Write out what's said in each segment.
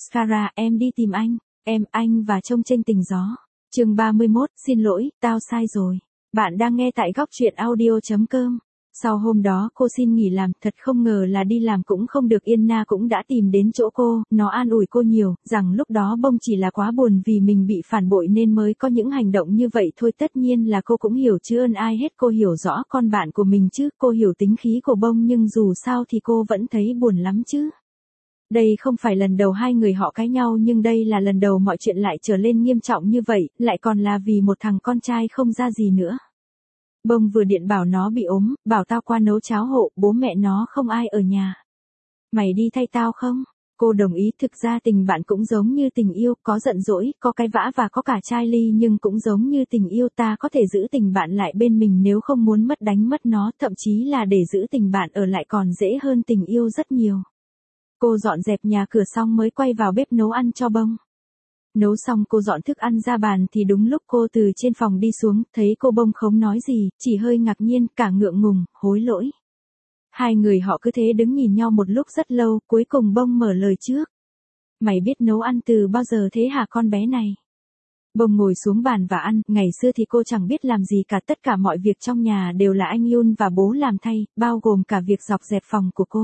Mascara, em đi tìm anh và trông chênh tình gió. Chương 31, xin lỗi, tao sai rồi. Bạn đang nghe tại góc truyện audio.com. Sau hôm đó cô xin nghỉ làm, thật không ngờ là đi làm cũng không được. Yên Na cũng đã tìm đến chỗ cô, nó an ủi cô nhiều, rằng lúc đó Bông chỉ là quá buồn vì mình bị phản bội nên mới có những hành động như vậy thôi. Tất nhiên là cô cũng hiểu chứ ơn ai hết, cô hiểu rõ con bạn của mình chứ, cô hiểu tính khí của Bông nhưng dù sao thì cô vẫn thấy buồn lắm chứ. Đây không phải lần đầu hai người họ cãi nhau nhưng đây là lần đầu mọi chuyện lại trở lên nghiêm trọng như vậy, lại còn là vì một thằng con trai không ra gì nữa. Bông vừa điện bảo nó bị ốm, bảo tao qua nấu cháo hộ, bố mẹ nó không ai ở nhà. Mày đi thay tao không? Cô đồng ý. Thực ra tình bạn cũng giống như tình yêu, có giận dỗi, có cãi vã và có cả chai ly, nhưng cũng giống như tình yêu, ta có thể giữ tình bạn lại bên mình nếu không muốn mất đánh mất nó, thậm chí là để giữ tình bạn ở lại còn dễ hơn tình yêu rất nhiều. Cô dọn dẹp nhà cửa xong mới quay vào bếp nấu ăn cho Bông. Nấu xong cô dọn thức ăn ra bàn thì đúng lúc cô từ trên phòng đi xuống, thấy cô Bông không nói gì, chỉ hơi ngạc nhiên, cả ngượng ngùng, hối lỗi. Hai người họ cứ thế đứng nhìn nhau một lúc rất lâu, cuối cùng Bông mở lời trước. Mày biết nấu ăn từ bao giờ thế hả con bé này? Bông ngồi xuống bàn và ăn, ngày xưa thì cô chẳng biết làm gì cả, tất cả mọi việc trong nhà đều là anh Yun và bố làm thay, bao gồm cả việc dọn dẹp phòng của cô.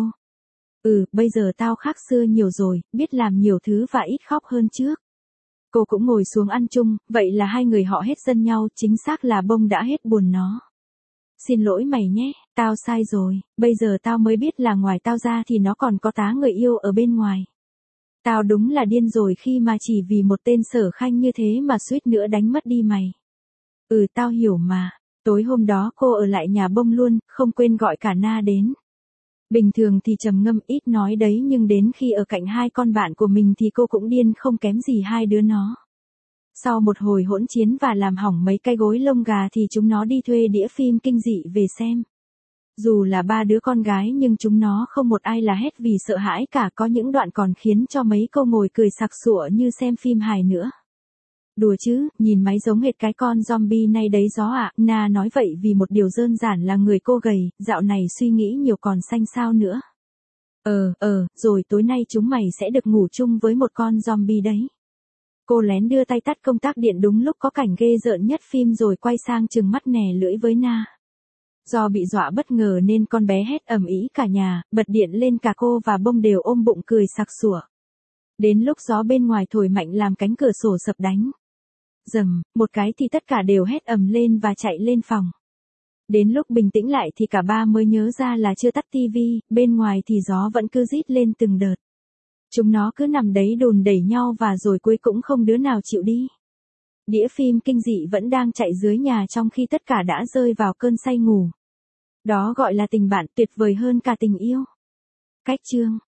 Bây giờ tao khác xưa nhiều rồi, biết làm nhiều thứ và ít khóc hơn trước. Cô cũng ngồi xuống ăn chung, vậy là hai người họ hết giận nhau, chính xác là Bông đã hết buồn nó. Xin lỗi mày nhé, tao sai rồi, bây giờ tao mới biết là ngoài tao ra thì nó còn có tá người yêu ở bên ngoài. Tao đúng là điên rồi khi mà chỉ vì một tên Sở Khanh như thế mà suýt nữa đánh mất đi mày. Tao hiểu mà. Tối hôm đó cô ở lại nhà Bông luôn, không quên gọi cả Na đến. Bình thường thì trầm ngâm ít nói đấy nhưng đến khi ở cạnh hai con bạn của mình thì cô cũng điên không kém gì hai đứa nó. Sau một hồi hỗn chiến và làm hỏng mấy cái gối lông gà thì chúng nó đi thuê đĩa phim kinh dị về xem. Dù là ba đứa con gái nhưng chúng nó không một ai là hét vì sợ hãi cả, có những đoạn còn khiến cho mấy cô ngồi cười sặc sụa như xem phim hài nữa. Đùa chứ, nhìn máy giống hệt cái con zombie này đấy gió ạ. Na nói vậy vì một điều đơn giản là người cô gầy, dạo này suy nghĩ nhiều còn xanh xao nữa. Rồi tối nay chúng mày sẽ được ngủ chung với một con zombie đấy. Cô lén đưa tay tắt công tắc điện đúng lúc có cảnh ghê rợn nhất phim rồi quay sang trừng mắt nè lưỡi với Na. Do bị dọa bất ngờ nên con bé hét ầm ĩ cả nhà, bật điện lên, cả cô và Bông đều ôm bụng cười sặc sủa. Đến lúc gió bên ngoài thổi mạnh làm cánh cửa sổ sập đánh. Rầm, một cái thì tất cả đều hét ầm lên và chạy lên phòng. Đến lúc bình tĩnh lại thì cả ba mới nhớ ra là chưa tắt tivi, bên ngoài thì gió vẫn cứ rít lên từng đợt. Chúng nó cứ nằm đấy đùn đẩy nhau và rồi cuối cũng không đứa nào chịu đi. Đĩa phim kinh dị vẫn đang chạy dưới nhà trong khi tất cả đã rơi vào cơn say ngủ. Đó gọi là tình bạn, tuyệt vời hơn cả tình yêu. Cách chương